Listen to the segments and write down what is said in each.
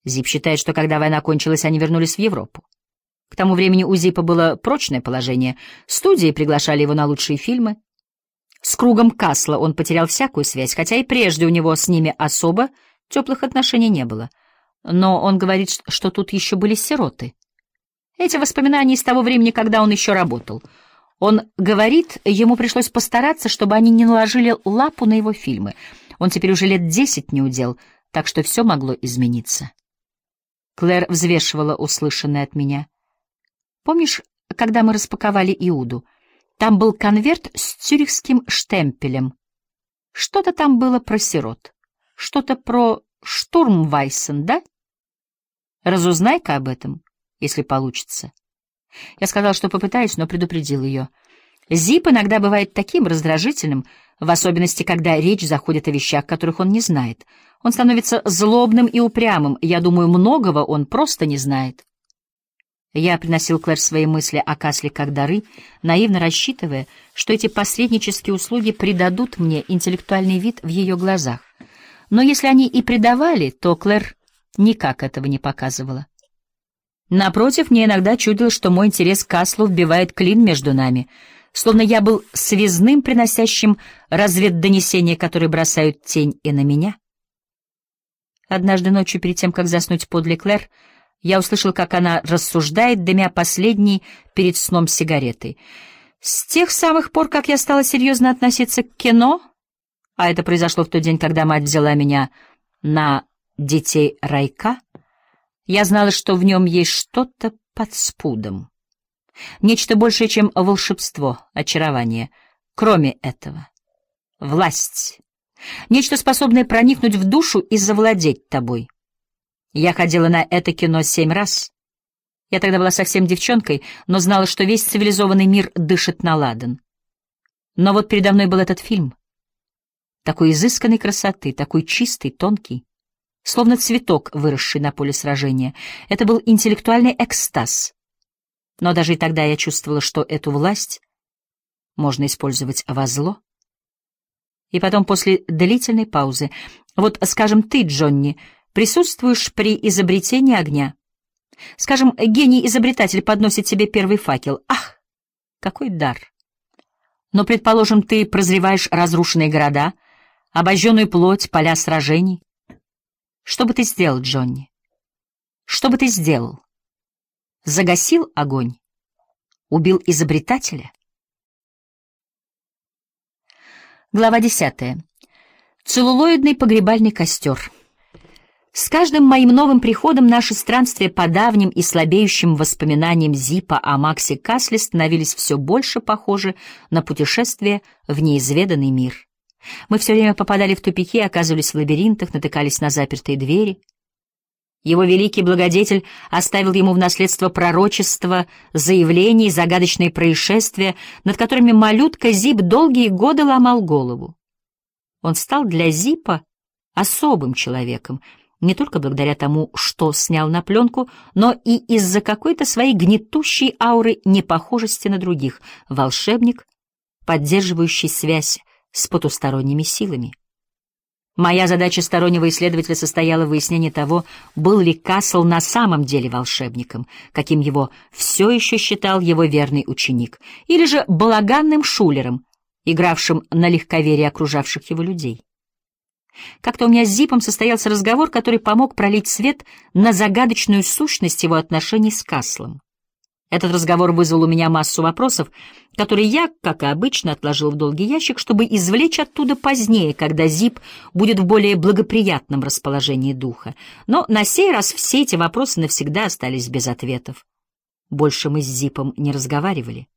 Зип считает, что когда война кончилась, они вернулись в Европу. К тому времени у Зипа было прочное положение. Студии приглашали его на лучшие фильмы. С кругом Касла он потерял всякую связь, хотя и прежде у него с ними особо теплых отношений не было. Но он говорит, что тут еще были сироты. Эти воспоминания из того времени, когда он еще работал. Он говорит, ему пришлось постараться, чтобы они не наложили лапу на его фильмы. Он теперь уже лет 10 не удел, так что все могло измениться. Клэр взвешивала услышанное от меня. Помнишь, когда мы распаковали Иуду? Там был конверт с цюрихским штемпелем. Что-то там было про сирот. Что-то про Штурмвайсен, да? Разузнай-ка об этом, если получится. Я сказал, что попытаюсь, но предупредил ее. Зип иногда бывает таким раздражительным, в особенности, когда речь заходит о вещах, которых он не знает. Он становится злобным и упрямым. Я думаю, многого он просто не знает. Я приносил Клэр свои мысли о Касле как дары, наивно рассчитывая, что эти посреднические услуги придадут мне интеллектуальный вид в ее глазах. Но если они и придавали, то Клэр никак этого не показывала. Напротив, мне иногда чудилось, что мой интерес к Каслу вбивает клин между нами, словно я был связным, приносящим разведдонесения, которые бросают тень и на меня. Однажды ночью, перед тем, как заснуть подле Клэр, я услышал, как она рассуждает, дымя последней перед сном сигаретой. С тех самых пор, как я стала серьезно относиться к кино, а это произошло в тот день, когда мать взяла меня на «Детей райка», я знала, что в нем есть что-то под спудом. Нечто большее, чем волшебство, очарование. Кроме этого — власть. Нечто, способное проникнуть в душу и завладеть тобой. Я ходила на это кино 7 раз. Я тогда была совсем девчонкой, но знала, что весь цивилизованный мир дышит на ладан. Но вот передо мной был этот фильм. Такой изысканной красоты, такой чистый, тонкий, словно цветок, выросший на поле сражения. Это был интеллектуальный экстаз. Но даже и тогда я чувствовала, что эту власть можно использовать во зло. И потом, после длительной паузы, вот, скажем, ты, Джонни, присутствуешь при изобретении огня. Скажем, гений-изобретатель подносит тебе первый факел. Ах, какой дар! Но, предположим, ты прозреваешь разрушенные города, обожженную плоть, поля сражений. Что бы ты сделал, Джонни? Что бы ты сделал? Загасил огонь? Убил изобретателя? Глава 10. Целлулоидный погребальный костер. С каждым моим новым приходом наши странствия по давним и слабеющим воспоминаниям Зипа о Максе Касле становились все больше похожи на путешествие в неизведанный мир. Мы все время попадали в тупики, оказывались в лабиринтах, натыкались на запертые двери. Его великий благодетель оставил ему в наследство пророчества, заявлений, загадочные происшествия, над которыми малютка Зип долгие годы ломал голову. Он стал для Зипа особым человеком, не только благодаря тому, что снял на пленку, но и из-за какой-то своей гнетущей ауры непохожести на других, волшебник, поддерживающий связь с потусторонними силами. Моя задача стороннего исследователя состояла в выяснении того, был ли Касл на самом деле волшебником, каким его все еще считал его верный ученик, или же балаганным шулером, игравшим на легковерии окружавших его людей. Как-то у меня с Зипом состоялся разговор, который помог пролить свет на загадочную сущность его отношений с Каслом. Этот разговор вызвал у меня массу вопросов, которые я, как и обычно, отложил в долгий ящик, чтобы извлечь оттуда позднее, когда Зип будет в более благоприятном расположении духа. Но на сей раз все эти вопросы навсегда остались без ответов. Больше мы с Зипом не разговаривали.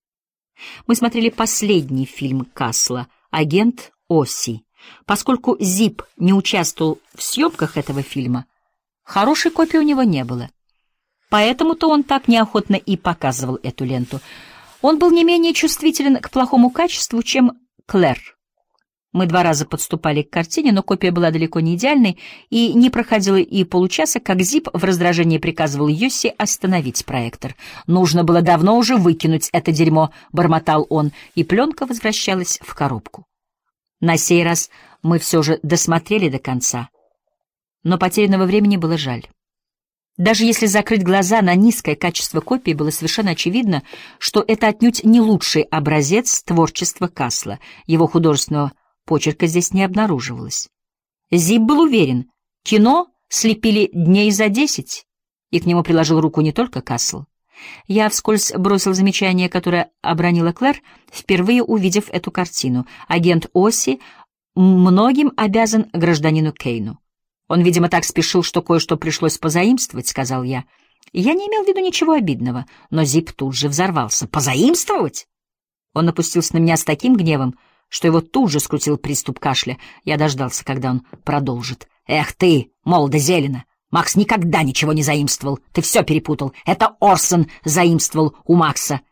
Мы смотрели последний фильм Касла «Агент Оси». Поскольку Зип не участвовал в съемках этого фильма, хорошей копии у него не было. Поэтому-то он так неохотно и показывал эту ленту. Он был не менее чувствителен к плохому качеству, чем Клэр. Мы 2 раза подступали к картине, но копия была далеко не идеальной, и не проходило и получаса, как Зип в раздражении приказывал Йосси остановить проектор. «Нужно было давно уже выкинуть это дерьмо», — бормотал он, и пленка возвращалась в коробку. На сей раз мы все же досмотрели до конца, но потерянного времени было жаль. Даже если закрыть глаза на низкое качество копии, было совершенно очевидно, что это отнюдь не лучший образец творчества Касла. Его художественного почерка здесь не обнаруживалось. Зип был уверен, кино слепили дней за 10, и к нему приложил руку не только Касл. Я вскользь бросил замечание, которое обронила Клэр, впервые увидев эту картину. Агент Оси многим обязан гражданину Кейну. Он, видимо, так спешил, что кое-что пришлось позаимствовать, — сказал я. Я не имел в виду ничего обидного, но Зип тут же взорвался. Позаимствовать? Он напустился на меня с таким гневом, что его тут же скрутил приступ кашля. Я дождался, когда он продолжит. Эх ты, молодо-зелено! Макс никогда ничего не заимствовал. Ты все перепутал. Это Орсон заимствовал у Макса.